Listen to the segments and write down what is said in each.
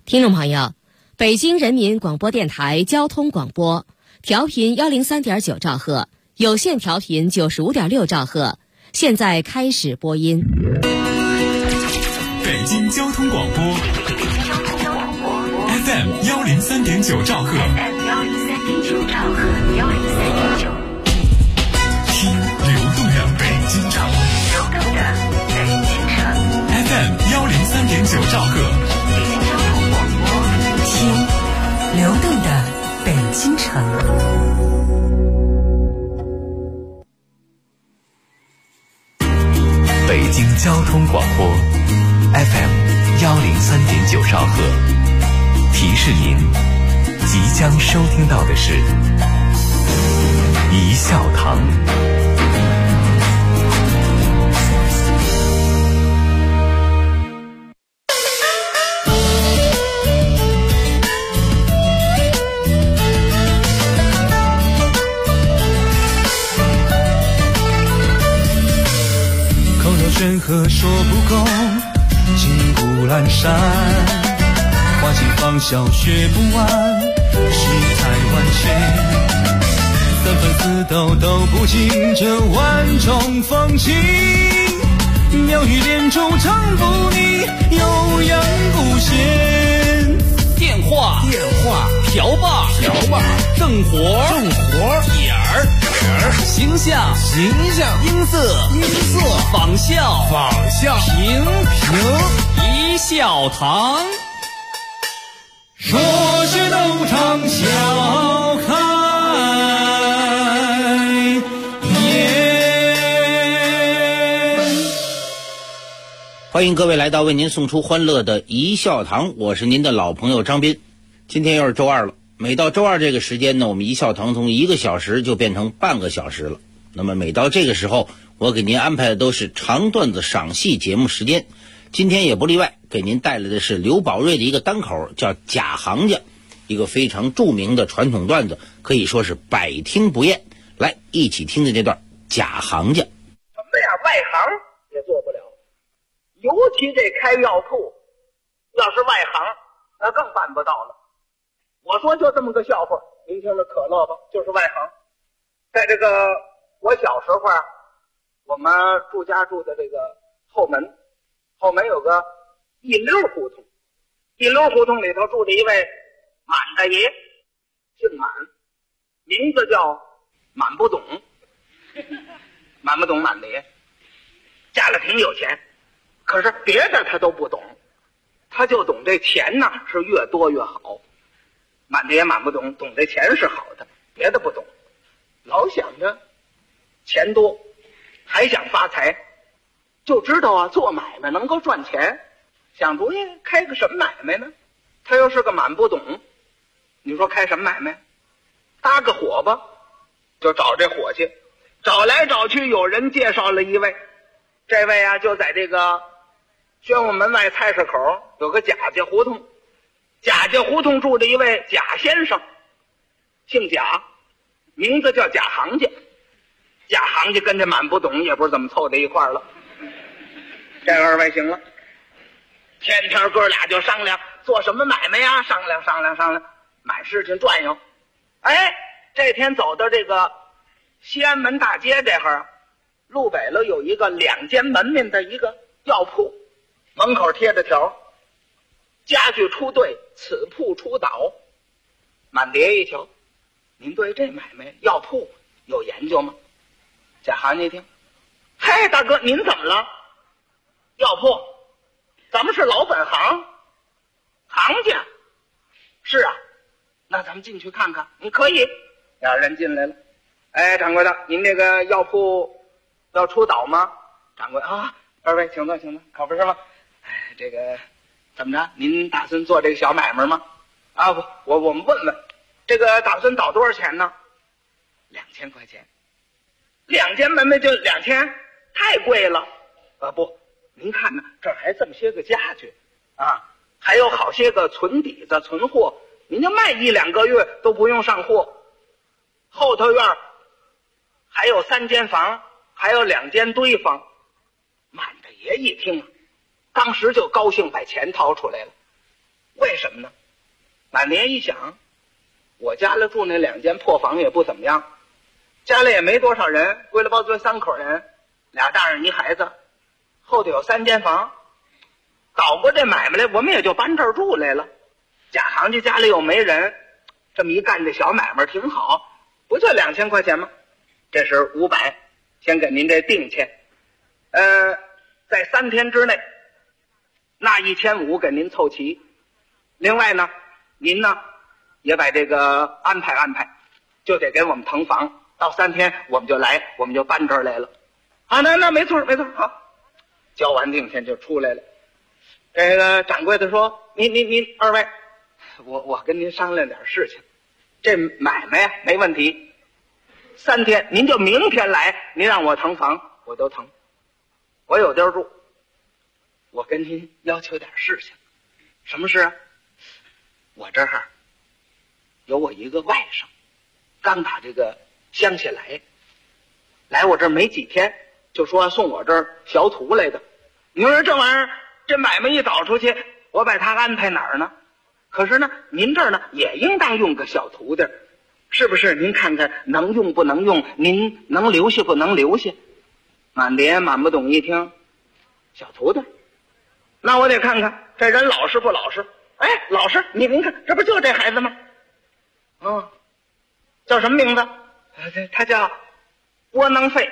听众朋友，北京人民广播电台交通广播，调频103.9兆赫，有线调频95.6兆赫，现在开始播音。 北京交通广播 FM 103.9兆赫，听流动的北京城，FM 103.9兆赫， 听流动的北京城。 北京交通广播 FM 103.9兆赫，提示您即将收听到的是一笑堂。 山河说不够，金谷阑珊，花期芳笑学不完，世态万千，三分四斗都不尽这万种风情，妙语连珠唱不腻，悠扬不闲。 电话瓢把正活点儿形象音色仿效评一笑堂， 说是斗场笑开颜。 欢迎各位来到为您送出欢乐的一笑堂，我是您的老朋友张斌。今天又是周二了，每到周二这个时间呢，我们一笑堂从1个小时就变成半个小时了。那么每到这个时候，我给您安排的都是长段子赏析节目时间，今天也不例外，给您带来的是刘宝瑞的一个单口，叫假行家，一个非常著名的传统段子，可以说是百听不厌。来，一起听的这段假行家。 什么呀，外行也做不了，尤其这开药铺，要是外行那更办不到了。我说就这么个笑话，您听着可乐吧，就是外行。在这个我小时候啊，我们家住的这个后门有个一溜胡同，一溜胡同里头住着一位满大爷，姓满，名字叫满不懂，满不懂满大爷，家里挺有钱，可是别的他都不懂，他就懂这钱呢是越多越好。满大爷满不懂，懂这钱是好的，别的不懂，老想着钱多，还想发财，就知道啊做买卖能够赚钱，想主意开个什么买卖呢？他又是个满不懂，你说开什么买卖？搭个伙吧，就找这伙计，找来找去，有人介绍了一位，这位啊就在这个宣武门外菜市口有个贾家胡同，贾家胡同住着一位贾先生，姓贾，名字叫贾行家。贾行家跟这满不懂也不知怎么凑在一块儿了。这二位行了，天天哥俩就商量做什么买卖呀，商量，满市去转悠。哎，这天走到这个西安门大街这儿，路北了有一个2间门面的一个药铺，门口贴着条，家具出队，此铺出倒。满爹一瞧，您对这买卖药铺有研究吗？贾行家一听，嘿，大哥您怎么了？药铺，咱们是老本行，行家。是啊，那咱们进去看看。你可以。俩人进来了。哎，掌柜的，您这个药铺要出倒吗？掌柜啊，二位请坐，可不是吗？哎，这个怎么着？您打算做这个小买卖吗？啊不，我们问问，这个打算倒多少钱呢？2000块钱。2间门面就2000，太贵了。不，您看呢，这儿还这么些个家具啊，还有好些个存底子存货，您就卖1-2个月都不用上货。后头院还有3间房，还有2间堆房。满大爷一听，当时就高兴，把钱掏出来了。 为什么呢？满爷一想，我家里住那2间破房也不怎么样，家里也没多少人，归了包堆3口人，2大人1孩子，后头有3间房，搞过这买卖来，我们也就搬这儿住来了。贾行家家里又没人，这么一干这小买卖挺好，不就2000块钱吗？这是500，先给您这定钱。在3天之内，那1500给您凑齐。另外呢，您呢也把这个安排安排，就得给我们腾房。到3天我们就来，我们就搬这儿来了。啊，那没错没错，好，交完定钱就出来了。这个掌柜的说：“您2位，我跟您商量点事情，这买卖呀没问题。3天您就明天来，您让我腾房我都腾，我有地儿住。我跟您要求点事情。什么事啊？我这儿有我一个外甥，刚打这个乡下来我这儿没几天，就说送我这儿学徒来的。你说这玩意儿，这买卖一找出去，我把他安排哪儿呢？可是呢，您这儿呢也应当用个小徒弟，是不是？您看看能用不能用？您能留下不能留下？”满爹满不懂一听，小徒弟，那我得看看这人老实不老实。哎，老实，您看，这不就这孩子吗？叫什么名字？他叫窝囊废。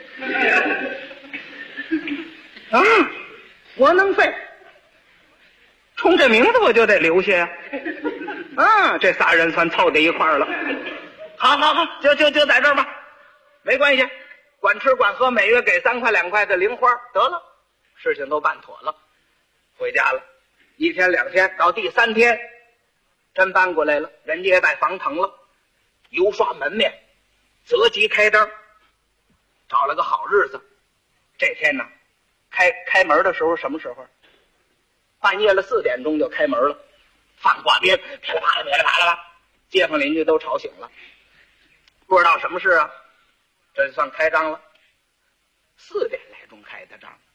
啊，窝囊废，冲这名字我就得留下呀。这仨人算凑在一块儿了。好，就在这儿吧，没关系，管吃管喝，每月给3块2块的零花，得了，事情都办妥了，回家了。1天2天，到第3天，真搬过来了，人家也把房腾了，油刷门面，择吉开灯，找了个好日子。这天呢，开门的时候什么时候？半夜了4点钟就开门了，放挂鞭，噼里啪啦噼里啪啦，街坊邻居都吵醒了，不知道什么事啊。这就算开张了，4点来钟开的张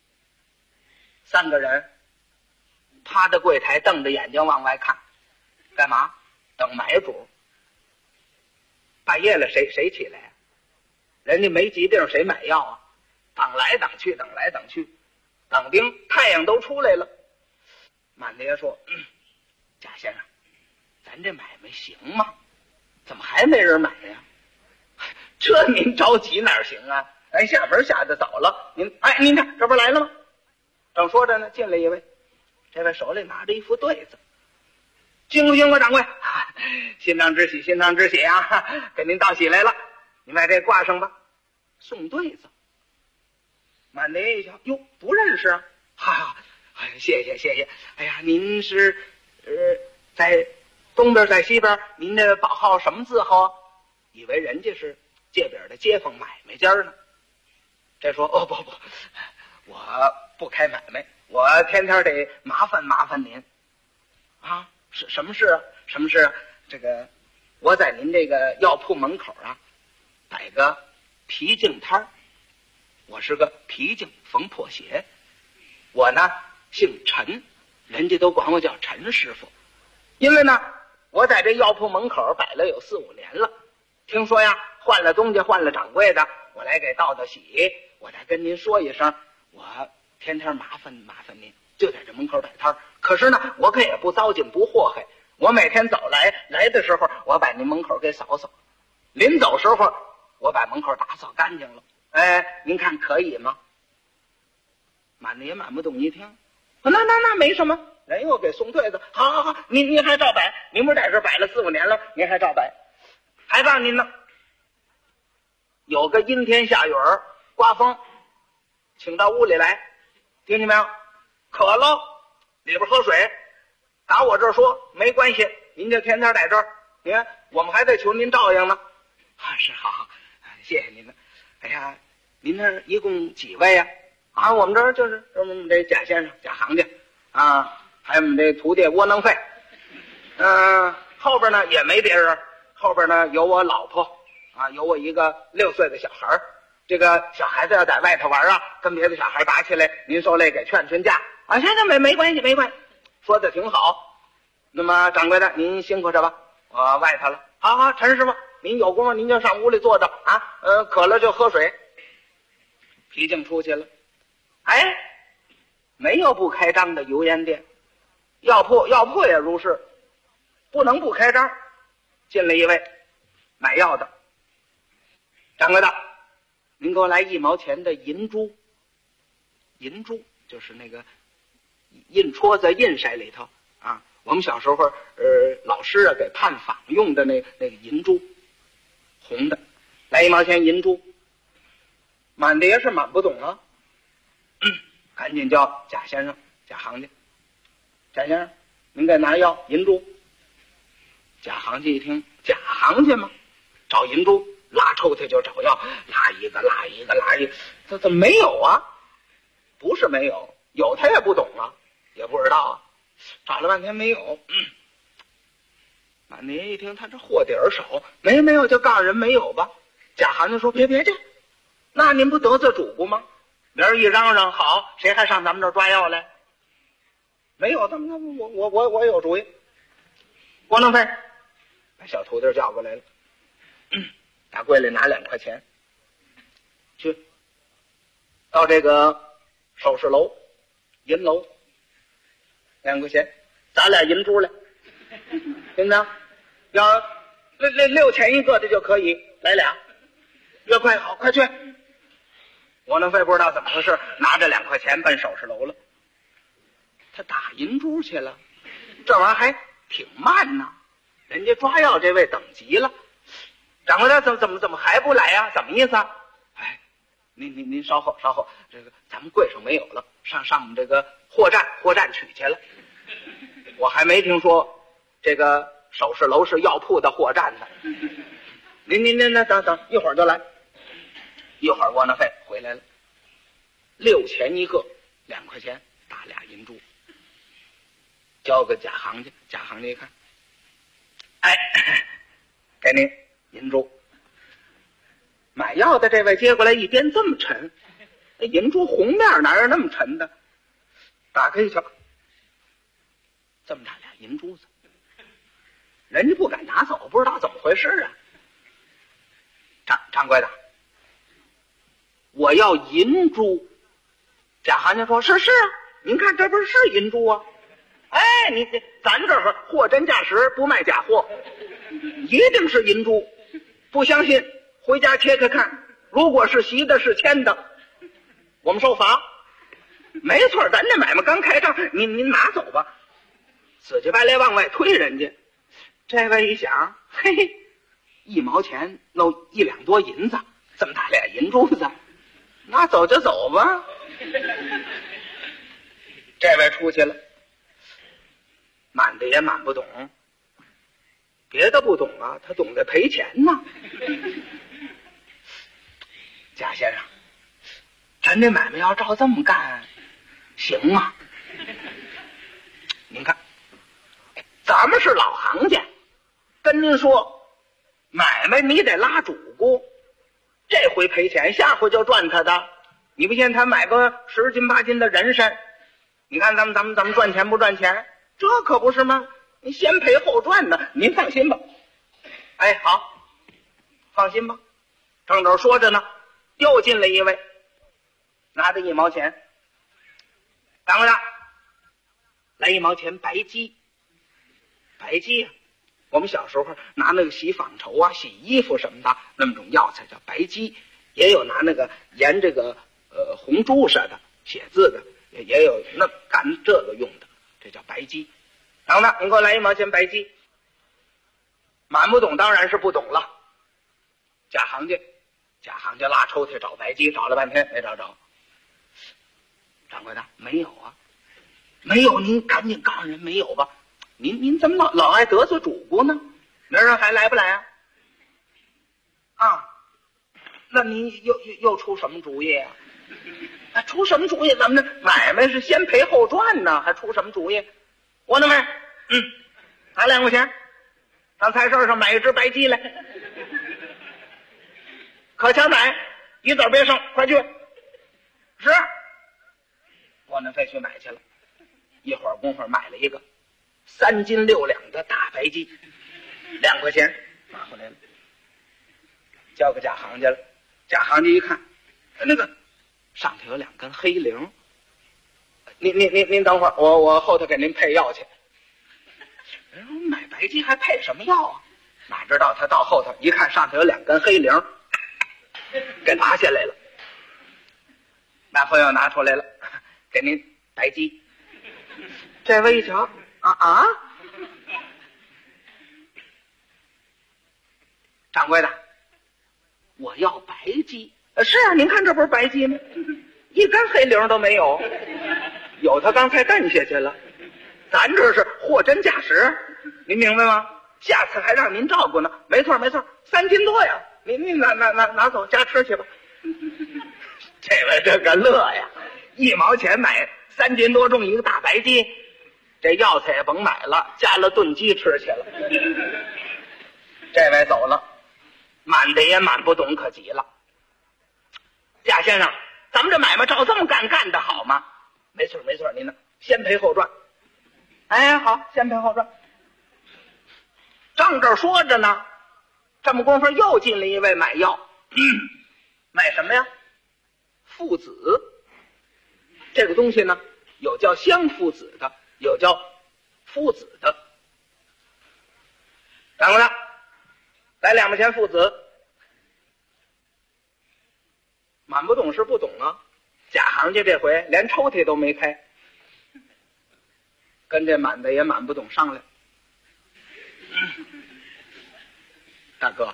，3个人趴在柜台，瞪着眼睛往外看，干嘛？等买主。半夜了，谁起来？人家没疾病，谁买药啊？等来等去，等丁太阳都出来了。满爹说：“贾先生，咱这买卖行吗？怎么还没人买呀？这您着急哪行啊？下门下的早了，您看这不来了吗？”正说着呢，进来一位，这位手里拿着一副对子，辛苦掌柜，心当之喜啊！给您道喜来了，您把这挂上吧。送对子。满爹一瞧，哟，不认识啊！谢谢。哎呀，您是在东边在西边，您的宝号什么字号啊？以为人家是界边的街坊买卖家呢。这说：“不，我不开买卖，我天天得麻烦您啊。什么事啊？这个我在您这个药铺门口啊摆个皮镜摊儿，我是个皮镜缝破鞋，我呢姓陈，人家都管我叫陈师傅。因为呢我在这药铺门口摆了有4、5年了，听说呀换了东家换了掌柜的，我来给道喜，我再跟您说一声，我天天麻烦您，就在这门口摆摊儿。可是呢我可也不糟践不祸害，我每天早来的时候，我把您门口给扫扫，临走时候我把门口打扫干净了。您看可以吗？满的也满不懂一听，那没什么，人又给送对子。好，您还照摆，您不是在这摆了4、5年了，您还照摆。还告诉您呢，有个阴天下雨刮风，请到屋里来，听见没有？渴了里边喝水，打我这儿说没关系，您就天天在这儿，你看我们还得求您照应呢。是好，谢谢您了。哎呀，您这一共几位呀？我们这儿就是我们这贾先生贾行家啊，还有我们这徒弟窝囊废。后边呢也没别人，后边呢有我老婆啊，有我一个6岁的小孩儿。这个小孩子要在外头玩啊，跟别的小孩打起来，您受累给劝架啊。行，没关系，说的挺好。 那么掌柜的您辛苦着吧，我外头了。好好，陈师傅您有功夫您就上屋里坐着啊，渴了就喝水。皮匠出去了。哎，没有不开张的油烟店，药铺也如是，不能不开张。进来一位买药的，掌柜的您给我来1毛钱的银珠。银珠就是那个印戳在印筛里头啊，我们小时候老师啊给判坊用的那个银珠，红的，来1毛钱银珠。满的也是满不懂了，赶紧叫贾先生贾行家，贾先生您给拿药银珠。贾行家一听，贾行家嘛，找银珠，拉抽屉就找药，拉一个，这怎么没有啊？不是没有，有他也不懂啊，也不知道啊，找了半天没有。满爷一听他这货底儿少，没有就告诉人没有吧。贾行家说别去，那您不得罪主顾吗？明儿一嚷嚷好，谁还上咱们这儿抓药来？没有，那我有主意。郭能飞把小徒弟叫过来了，打柜里拿2块钱，去到这个首饰楼银楼，2块钱砸俩银珠来，行不行？要6钱一个的就可以，来俩，越快好，快去。郭能飞不知道怎么回事，拿着2块钱奔首饰楼了。他打银珠去了，这玩意儿还挺慢呢。人家抓药这位等急了，掌柜的怎么还不来呀？怎么意思啊？哎，您稍后，这个咱们柜上没有了，上我们这个货站取去了。我还没听说这个首饰楼是药铺的货站呢。您等一会儿就来。一会儿窝囊费回来了，6钱一个，2块钱打俩银珠，交给贾行家。贾行家一看，哎，给您银珠。买药的这位接过来一掂，这么沉，那银珠红面哪有那么沉的？打开一瞧，这么大俩银珠子，人家不敢拿走，不知道怎么回事啊。掌柜的，我要银珠。贾行家说是啊，您看这不是银珠啊？哎，咱这儿货真价实，不卖假货，一定是银珠。不相信回家切开看，如果是席的是铅的，我们受罚。没错，咱这买卖刚开张，您拿走吧。死乞白赖往外推人家。这位一想，嘿，1毛钱弄1两多银子，这么大俩银珠子，那走就走吧。这位出去了，满的也满不懂，别的不懂啊，他懂得赔钱呢。贾先生，咱这买卖要照这么干，行吗？您看，咱们是老行家，跟您说，买卖你得拉主顾，这回赔钱，下回就赚他的。你不信他买个10斤8斤的人参，你看咱们赚钱不赚钱？这可不是吗？你先赔后赚呢，您放心吧。哎，好，放心吧。正这说着呢，又进来一位，拿着1毛钱，掌柜的，来1毛钱白鸡。白鸡啊，我们小时候拿那个洗纺绸啊、洗衣服什么的那么种药材叫白鸡，也有拿那个研这个红朱似的写字的，也有那干这个用的，这叫白鸡。然后呢，你给我来1毛钱白鸡。满不懂当然是不懂了。贾行家拉抽屉找白鸡，找了半天没找着。掌柜的，没有啊，没有，您赶紧告诉人没有吧。您怎么老爱得罪主顾呢？明儿还来不来啊？啊，那您又出什么主意啊？出什么主意？咱们这买卖是先赔后赚呢，还出什么主意？我那么拿2块钱上菜市上买1只白鸡来，可强买，一子别剩，快去。是，我那飞去买去了，一会儿功夫买了一个 3斤6两的大白鸡，2块钱拿回来了，交给贾行家了。贾行家一看，那个上头有2根黑铃，您等会儿，我后头给您配药去。人说买白鸡还配什么药啊？哪知道他到后头一看，上头有2根黑铃，给拔下来了，把药拿出来了，给您白鸡。这位一瞧，掌柜的，我要白鸡。是啊，您看这不是白鸡吗？一根黑铃都没有，有他刚才干下去了。咱这是货真价实，您明白吗？下次还让您照顾呢。没错，3斤多呀，您拿走家吃去吧。这位这个乐呀，1毛钱买3斤多重一个大白鸡，这药材也甭买了，加了炖鸡吃去了。这位走了，满的也满不懂可急了。贾先生，咱们这买卖照这么干的好吗？没错，您呢先赔后赚。哎，好，先赔后赚。正这说着呢，这么功夫又进了一位买药。买什么呀？附子。这个东西呢，有叫香附子的，有叫附子的。掌柜的，来2毛钱附子。满不懂是不懂啊，贾行家这回连抽屉都没开，跟这满的也满不懂商量。大哥，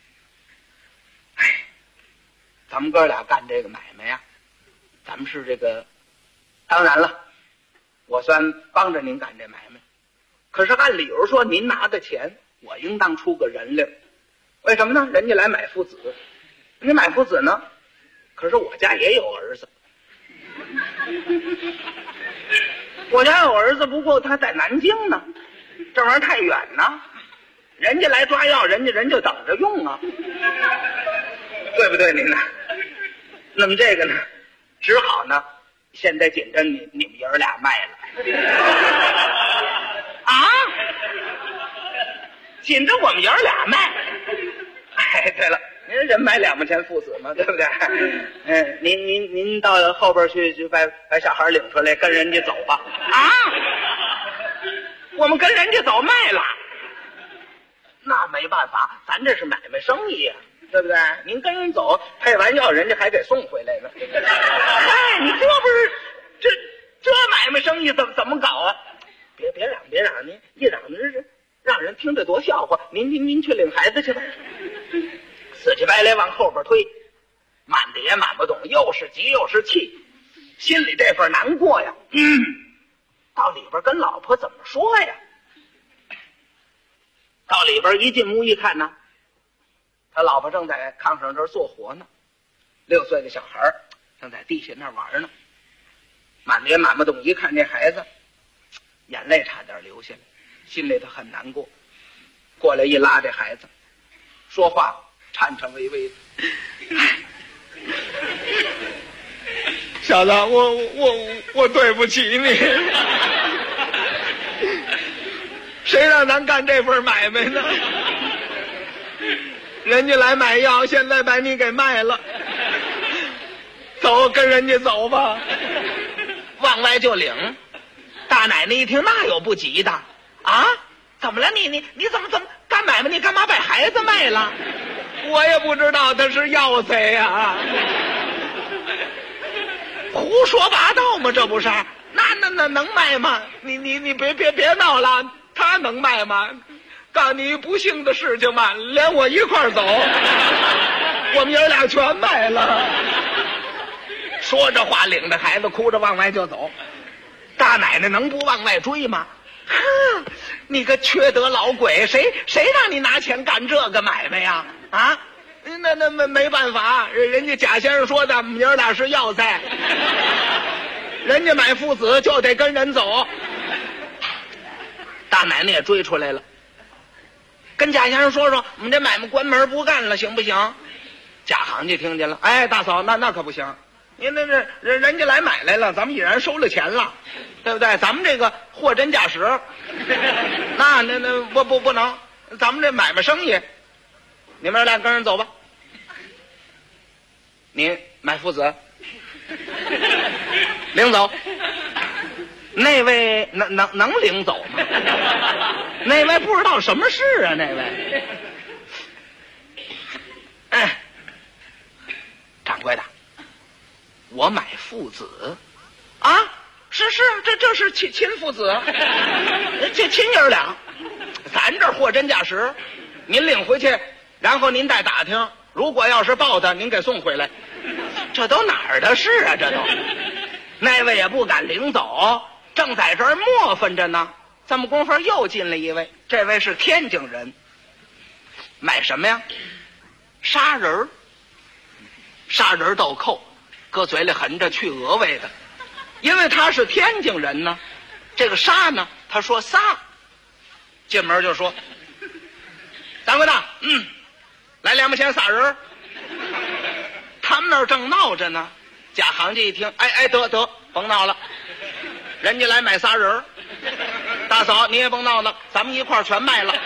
咱们哥俩干这个买卖呀，咱们是这个，当然了，我算帮着您干这买卖，可是按理由说您拿的钱，我应当出个人领。为什么呢？人家来买父子，人家买父子呢，可是我家也有儿子，我家有儿子，不过他在南京呢，这玩意儿太远呢，人家来抓药，人就等着用啊，对不对您呢？那么这个呢，只好呢，现在紧着你们爷儿俩卖了。啊，紧着我们爷儿俩卖。哎，对了，您人买2毛钱父子嘛，对不对？您到后边去把小孩领出来，跟人家走吧。啊，我们跟人家走卖了，那没办法，咱这是买卖生意啊，对不对？您跟人走，配完药人家还得送回来呢。哎，你这不是这买卖生意怎么搞啊？别嚷，您一嚷这让人听着多笑话。您去领孩子去吧。死乞白赖往后边推，满的也满不懂，又是急又是气，心里这份难过呀。到里边跟老婆怎么说呀？到里边一进屋一看呢，他老婆正在炕上这儿做活呢，6岁的小孩正在地下那儿玩呢。满的也满不懂，一看这孩子，眼泪差点流下来，心里头很难过。过来一拉这孩子，说话颤颤巍巍的。 小子，我对不起你。谁让咱干这份买卖呢？人家来买药，现在把你给卖了。走，跟人家走吧。 往外就领。大奶奶一听，那有不急的啊？怎么了？你怎么干买卖？你干嘛把孩子卖了？ 我也不知道他是药材呀。 胡说八道吗？这不是？那能卖吗？ 你别闹了，他能卖吗？告诉你不幸的事情吧，连我一块儿走，我们爷俩全卖了。 说这话，领着孩子哭着往外就走。大奶奶能不往外追吗？哼，你个缺德老鬼，谁让你拿钱干这个买卖呀？啊， 那没办法，人家贾先生说的，我们爷俩是药材，人家买父子就得跟人走。 大奶奶也追出来了，跟贾先生说，我们这买卖关门不干了，行不行？贾行家听见了， 哎，大嫂，那可不行， 您那人家来买来了，咱们已然收了钱了，对不对？咱们这个货真价实，那不能，咱们这买卖生意，你们俩跟人走吧。你买父子，领走。那位能领走吗？那位不知道什么事啊，那位。哎，掌柜的，我买父子啊，是这是亲父子，这亲爷俩，咱这货真价实，您领回去，然后您再打听，如果要是报的，您给送回来。这都哪儿的事啊？这都，那位也不敢领走，正在这儿磨分着呢。这么功夫又进来一位，这位是天津人，买什么呀？砂仁豆蔻，搁嘴里含着去鹅味的。因为他是天津人呢，这个砂呢，他说仨，进门就说：“掌柜的，来2毛钱撒人。”他们那儿正闹着呢，假行家一听，得，甭闹了，人家来买仨人，大嫂你也甭闹了，咱们一块儿全卖了。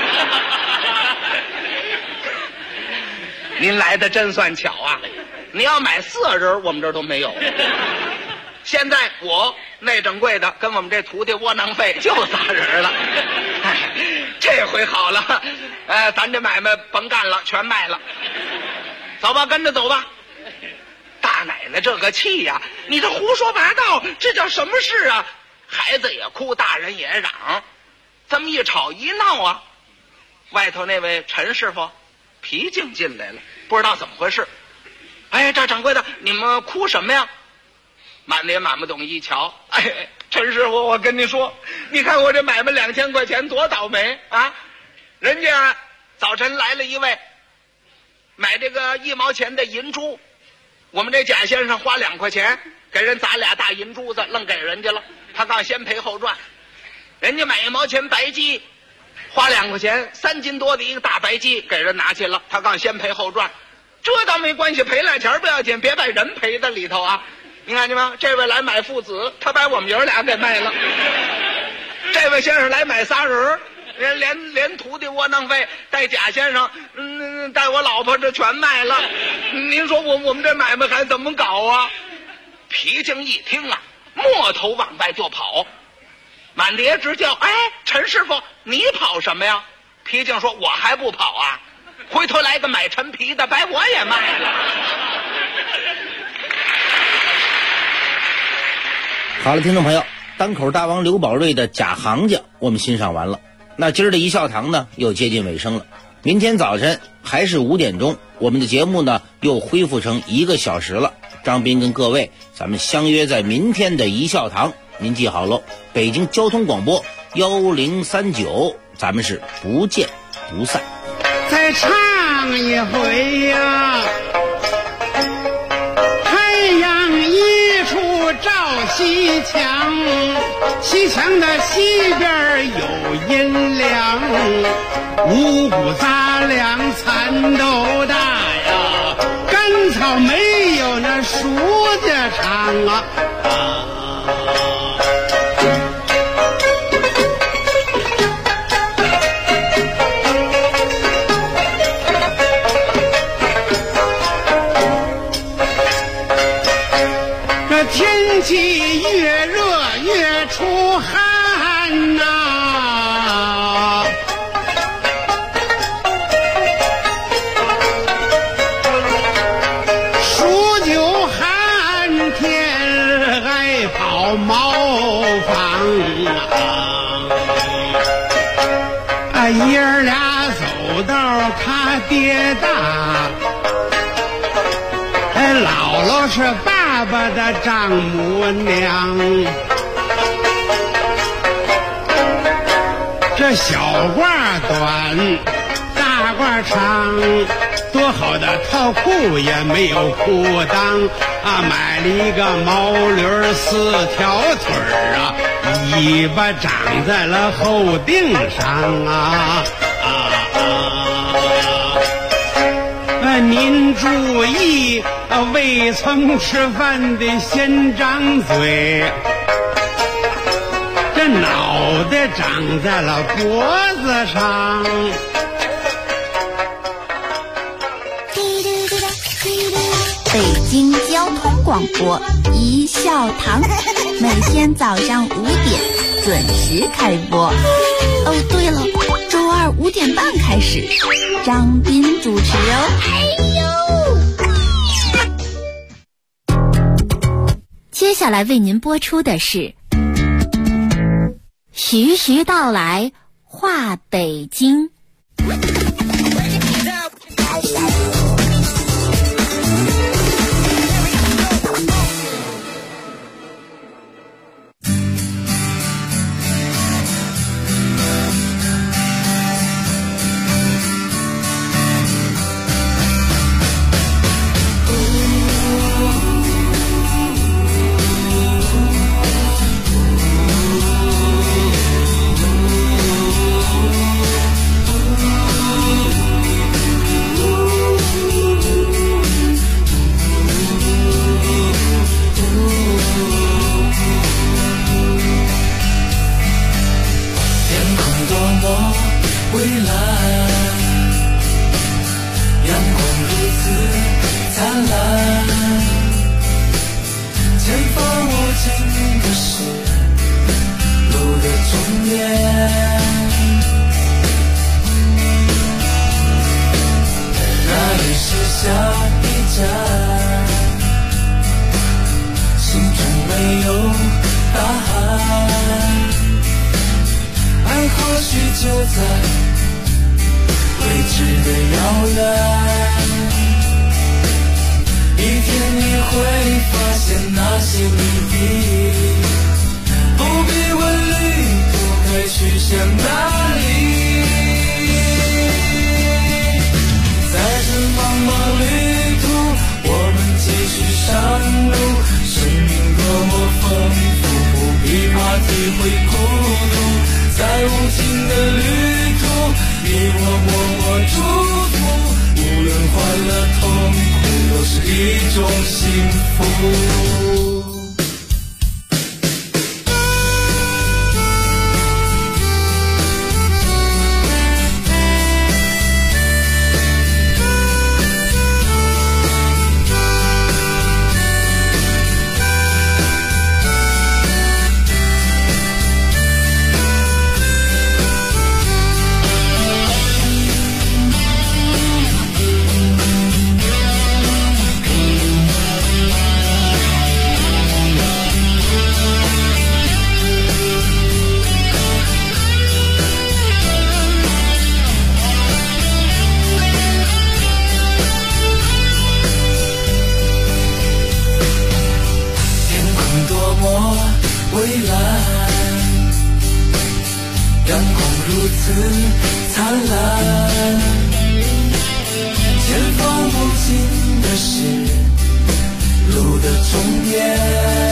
您来的真算巧啊！你要买4人，我们这儿都没有。现在我内掌柜的跟我们这徒弟窝囊废就仨人了。这回好了，咱这买卖甭干了，全卖了。走吧，跟着走吧。大奶奶这个气呀，你这胡说八道，这叫什么事啊？孩子也哭，大人也嚷，这么一吵一闹啊，外头那位陈师傅皮净进来了，不知道怎么回事。哎，这掌柜的，你们哭什么呀？满脸满不懂一瞧，陈师傅，我跟你说，你看我这买卖2000块钱多倒霉啊！人家早晨来了一位买这个1毛钱的银珠，我们这贾先生花2块钱给人砸俩大银珠子，愣给人家了。他刚先赔后赚。人家买1毛钱白鸡，花2块钱，3斤多的一个大白鸡给人拿去了，他刚先赔后赚。这倒没关系，赔2钱不要紧，别把人赔在里头啊！你看见吗？这位来买父子，他把我们爷俩给卖了。这位先生来买仨人，连徒弟窝囊废带贾先生，带我老婆这全卖了。您说我们这买卖还怎么搞啊？皮净一听啊，摸头往外就跑，满爹直叫：“哎，陈师傅，你跑什么呀？”皮净说：“我还不跑啊，回头来个买陈皮的，把我也卖了。” 好了，听众朋友，单口大王刘宝瑞的假行家我们欣赏完了。那今儿的一笑堂呢又接近尾声了，明天早晨还是5点钟，我们的节目呢又恢复成1个小时了。张斌跟各位咱们相约在明天的一笑堂，您记好喽，北京交通广播1039，咱们是不见不散。 再唱一回呀，太阳一出照西墙，西墙的西边有阴凉，五谷杂粮蚕豆大呀，干草没有那树的长啊。天气越热越出汗呐，数9寒天爱跑茅房啊，爷儿俩走道他爹大，姥姥是爸爸的丈母娘，这小褂短，大褂长，多好的套裤也没有裤裆啊！买了一个毛驴4条腿啊，尾巴长在了后腚上啊！您注意未曾吃饭的先张嘴，这脑袋长在了脖子上。 北京交通广播一笑堂，每天早上5点准时开播。哦，对了，周二5点半开始，张斌主持哦。接下来为您播出的是徐徐道来话北京。 前方无尽的是路的终点。